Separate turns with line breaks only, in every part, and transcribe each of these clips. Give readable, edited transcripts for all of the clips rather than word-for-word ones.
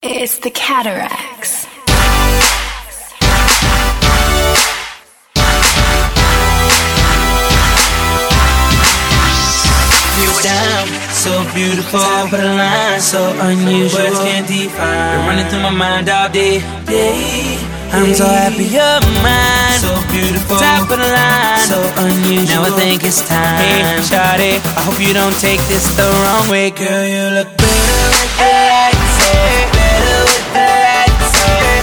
It's the Cataracts.
You're down, so beautiful, top of the line, so unusual. Words can't define. Been running through my mind all day. I'm so happy you're mine. So beautiful, top of the line, so unusual. Now I think it's time. Hey, shawty, I hope you don't take this the wrong way, girl. You look better with the lights on. Better with the lights on.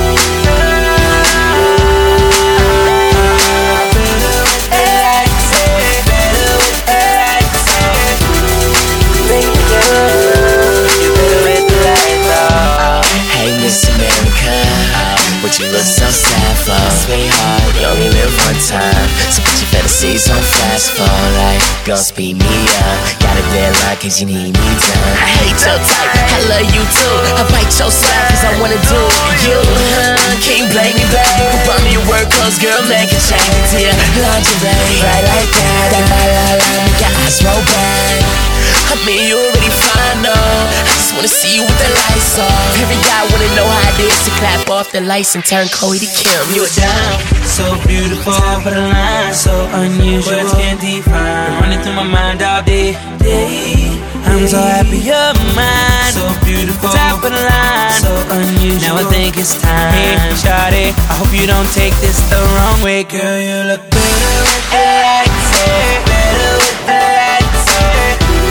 Hey Miss America, would you look so sad for? Sweetheart, you only live one time, so put your fantasies on fast forward. Gon' speed me up, got a deadline cause you need me done. I hate your type, I love you too. I bite your side cause I wanna do you. Can't blame me, babe. Buy me your work clothes, girl, make a change into your lingerie. Right like that, make your eyes roll back. I mean, you already fine, no. I just wanna see you with the lights on. Every guy wanna know how it is to clap off the lights and turn Chloe to Kim.
You're down, so beautiful, top of the line, so unusual. Words can't define. Been running through my mind all day. I'm so happy you're mine. So beautiful, top of the line, so unusual. Now I think it's time. Hey, shawty, I hope you don't take this the wrong way, girl. You look better with the lights on. Better with the lights on.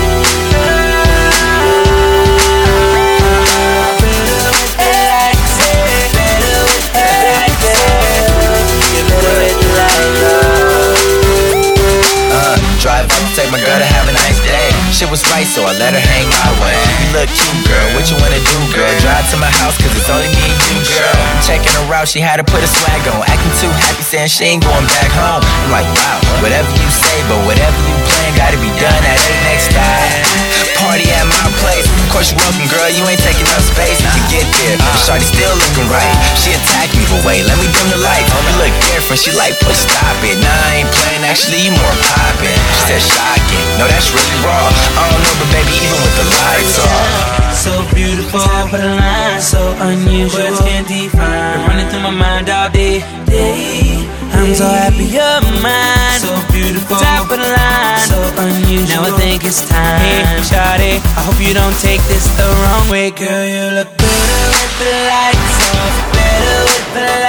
Drive up, take my girl to have a nice day. Shit was right, so I let her hang my way. You look cute, girl, what you wanna do, girl? Drive to my house, cause it's only me and you, girl. I'm checking her out, she had to put a swag on. Acting too happy, saying she ain't going back home. I'm like, wow, whatever you say, but whatever you plan, gotta be done at the next stop. Party at my place, of course you're welcome, girl, you ain't taking up space. To get there, shawty still looking right. She attacked me, but wait, let me dim the light. You look different, she like, push, stop it. Nah, I ain't playing, actually you more poppin'. She said shocking, no that's really raw. I don't know, but baby, even with the lights off.
So beautiful, top of the line, so unusual. Words can't define. Been running through my mind all day. I'm so happy you're mine. So beautiful, top of the line, so unusual. Now I think it's time. Hey, shawty, I hope you don't take this the wrong way, girl. You look better with the lights off. Better with the lights off.